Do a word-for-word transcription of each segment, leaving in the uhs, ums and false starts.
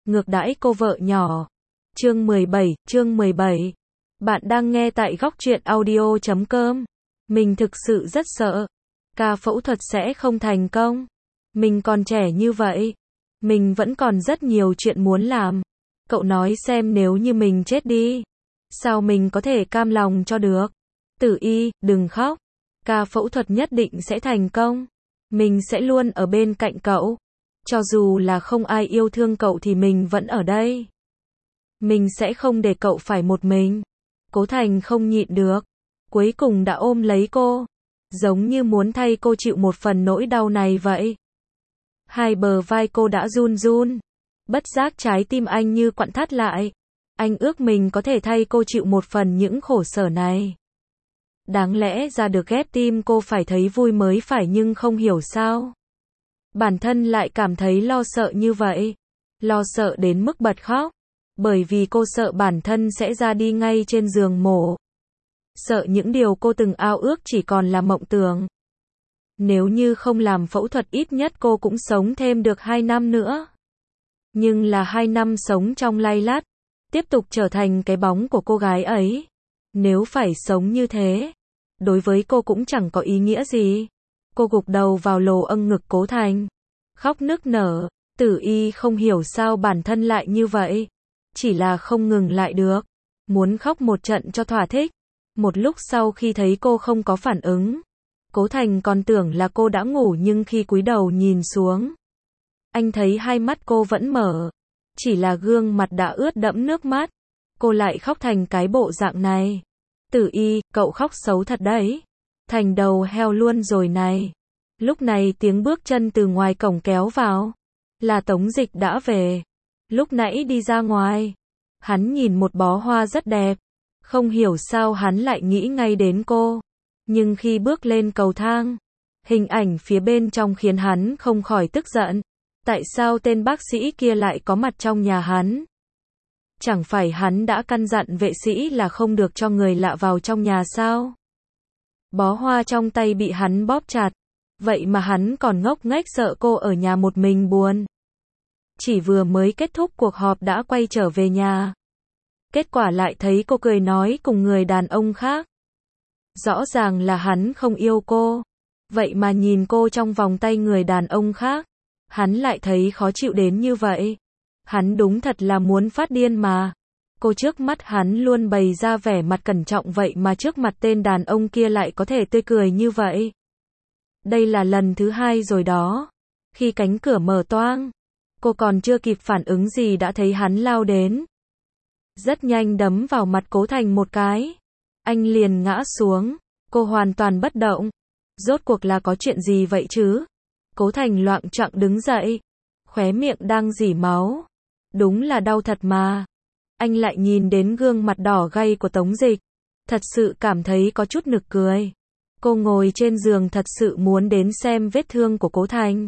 ngược đãi cô vợ nhỏ. Chương mười bảy, chương mười bảy. Bạn đang nghe tại góc truyện audio chấm com. Mình thực sự rất sợ. Ca phẫu thuật sẽ không thành công. Mình còn trẻ như vậy. Mình vẫn còn rất nhiều chuyện muốn làm. Cậu nói xem nếu như mình chết đi. Sao mình có thể cam lòng cho được? Tử Y, đừng khóc. Ca phẫu thuật nhất định sẽ thành công. Mình sẽ luôn ở bên cạnh cậu. Cho dù là không ai yêu thương cậu thì mình vẫn ở đây. Mình sẽ không để cậu phải một mình. Cố Thành không nhịn được. Cuối cùng đã ôm lấy cô. Giống như muốn thay cô chịu một phần nỗi đau này vậy. Hai bờ vai cô đã run run. Bất giác trái tim anh như quặn thắt lại. Anh ước mình có thể thay cô chịu một phần những khổ sở này. Đáng lẽ ra được ghép tim cô phải thấy vui mới phải, nhưng không hiểu sao. Bản thân lại cảm thấy lo sợ như vậy. Lo sợ đến mức bật khóc. Bởi vì cô sợ bản thân sẽ ra đi ngay trên giường mổ. Sợ những điều cô từng ao ước chỉ còn là mộng tưởng. Nếu như không làm phẫu thuật ít nhất cô cũng sống thêm được hai năm nữa. Nhưng là hai năm sống trong lay lắt. Tiếp tục trở thành cái bóng của cô gái ấy. Nếu phải sống như thế, đối với cô cũng chẳng có ý nghĩa gì. Cô gục đầu vào lồ âng ngực Cố Thành. Khóc nức nở. Tử Y không hiểu sao bản thân lại như vậy. Chỉ là không ngừng lại được. Muốn khóc một trận cho thỏa thích. Một lúc sau khi thấy cô không có phản ứng, Cố Thành còn tưởng là cô đã ngủ, nhưng khi cúi đầu nhìn xuống, anh thấy hai mắt cô vẫn mở. Chỉ là gương mặt đã ướt đẫm nước mắt. Cô lại khóc thành cái bộ dạng này. Tử Y, cậu khóc xấu thật đấy. Thành đầu heo luôn rồi này. Lúc này tiếng bước chân từ ngoài cổng kéo vào. Là Tống Dịch đã về. Lúc nãy đi ra ngoài, hắn nhìn một bó hoa rất đẹp. Không hiểu sao hắn lại nghĩ ngay đến cô. Nhưng khi bước lên cầu thang, hình ảnh phía bên trong khiến hắn không khỏi tức giận. Tại sao tên bác sĩ kia lại có mặt trong nhà hắn? Chẳng phải hắn đã căn dặn vệ sĩ là không được cho người lạ vào trong nhà sao? Bó hoa trong tay bị hắn bóp chặt. Vậy mà hắn còn ngốc nghếch sợ cô ở nhà một mình buồn. Chỉ vừa mới kết thúc cuộc họp đã quay trở về nhà. Kết quả lại thấy cô cười nói cùng người đàn ông khác. Rõ ràng là hắn không yêu cô. Vậy mà nhìn cô trong vòng tay người đàn ông khác, hắn lại thấy khó chịu đến như vậy. Hắn đúng thật là muốn phát điên mà. Cô trước mắt hắn luôn bày ra vẻ mặt cẩn trọng, vậy mà trước mặt tên đàn ông kia lại có thể tươi cười như vậy. Đây là lần thứ hai rồi đó. Khi cánh cửa mở toang, cô còn chưa kịp phản ứng gì đã thấy hắn lao đến. Rất nhanh đấm vào mặt Cố Thành một cái. Anh liền ngã xuống. Cô hoàn toàn bất động. Rốt cuộc là có chuyện gì vậy chứ? Cố Thành loạng choạng đứng dậy. Khóe miệng đang rỉ máu. Đúng là đau thật mà. Anh lại nhìn đến gương mặt đỏ gay của Tống Dịch. Thật sự cảm thấy có chút nực cười. Cô ngồi trên giường thật sự muốn đến xem vết thương của Cố Thành.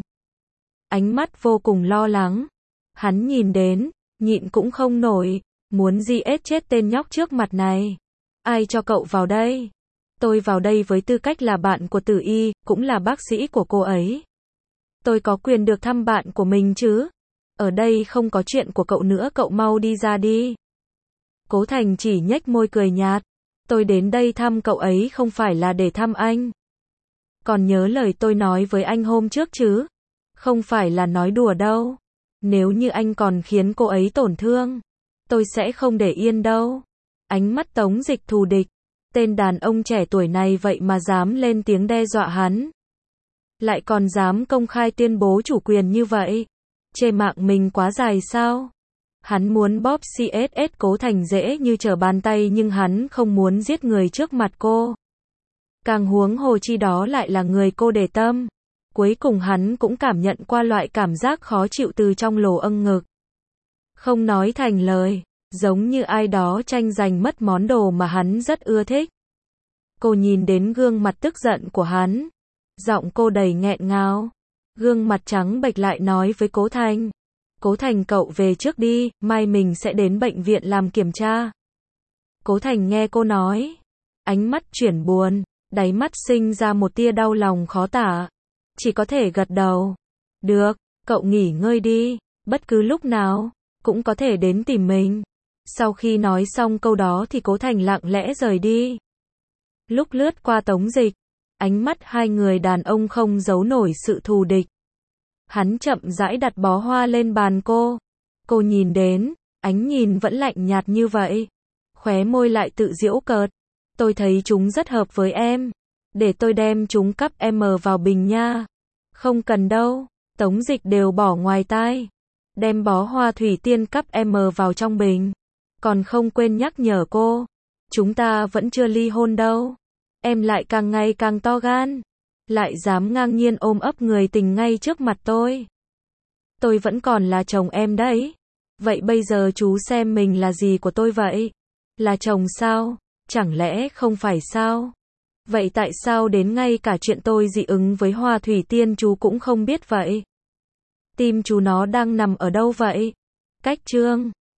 Ánh mắt vô cùng lo lắng. Hắn nhìn đến, nhịn cũng không nổi. Muốn giết chết tên nhóc trước mặt này. Ai cho cậu vào đây? Tôi vào đây với tư cách là bạn của Tử Y, cũng là bác sĩ của cô ấy. Tôi có quyền được thăm bạn của mình chứ? Ở đây không có chuyện của cậu nữa, cậu mau đi ra đi. Cố Thành chỉ nhếch môi cười nhạt. Tôi đến đây thăm cậu ấy không phải là để thăm anh. Còn nhớ lời tôi nói với anh hôm trước chứ? Không phải là nói đùa đâu. Nếu như anh còn khiến cô ấy tổn thương, tôi sẽ không để yên đâu. Ánh mắt Tống Dịch thù địch. Tên đàn ông trẻ tuổi này vậy mà dám lên tiếng đe dọa hắn. Lại còn dám công khai tuyên bố chủ quyền như vậy. Chê mạng mình quá dài sao? Hắn muốn bóp xê ét ét Cố Thành dễ như trở bàn tay, nhưng hắn không muốn giết người trước mặt cô. Càng huống hồ chi đó lại là người cô để tâm. Cuối cùng hắn cũng cảm nhận qua loại cảm giác khó chịu từ trong lồ âng ngực. Không nói thành lời. Giống như ai đó tranh giành mất món đồ mà hắn rất ưa thích. Cô nhìn đến gương mặt tức giận của hắn. Giọng cô đầy nghẹn ngào. Gương mặt trắng bệch lại nói với Cố Thành. Cố Thành, cậu về trước đi, mai mình sẽ đến bệnh viện làm kiểm tra. Cố Thành nghe cô nói. Ánh mắt chuyển buồn. Đáy mắt sinh ra một tia đau lòng khó tả. Chỉ có thể gật đầu. Được, cậu nghỉ ngơi đi. Bất cứ lúc nào. cũng có thể đến tìm mình. Sau khi nói xong câu đó thì Cố Thành lặng lẽ rời đi. Lúc lướt qua Tống Dịch, ánh mắt hai người đàn ông không giấu nổi sự thù địch. Hắn chậm rãi đặt bó hoa lên bàn cô. Cô nhìn đến, ánh nhìn vẫn lạnh nhạt như vậy. Khóe môi lại tự giễu cợt. Tôi thấy chúng rất hợp với em. Để tôi đem chúng cắp em vào bình nha. Không cần đâu. Tống Dịch đều bỏ ngoài tai. Đem bó hoa thủy tiên cắp em vào trong bình. Còn không quên nhắc nhở cô. Chúng ta vẫn chưa ly hôn đâu. Em lại càng ngày càng to gan. Lại dám ngang nhiên ôm ấp người tình ngay trước mặt tôi. Tôi vẫn còn là chồng em đấy. Vậy bây giờ chú xem mình là gì của tôi vậy? Là chồng sao? Chẳng lẽ không phải sao? Vậy tại sao đến ngay cả chuyện tôi dị ứng với hoa thủy tiên chú cũng không biết vậy? Tim chú nó đang nằm ở đâu vậy? Cách chương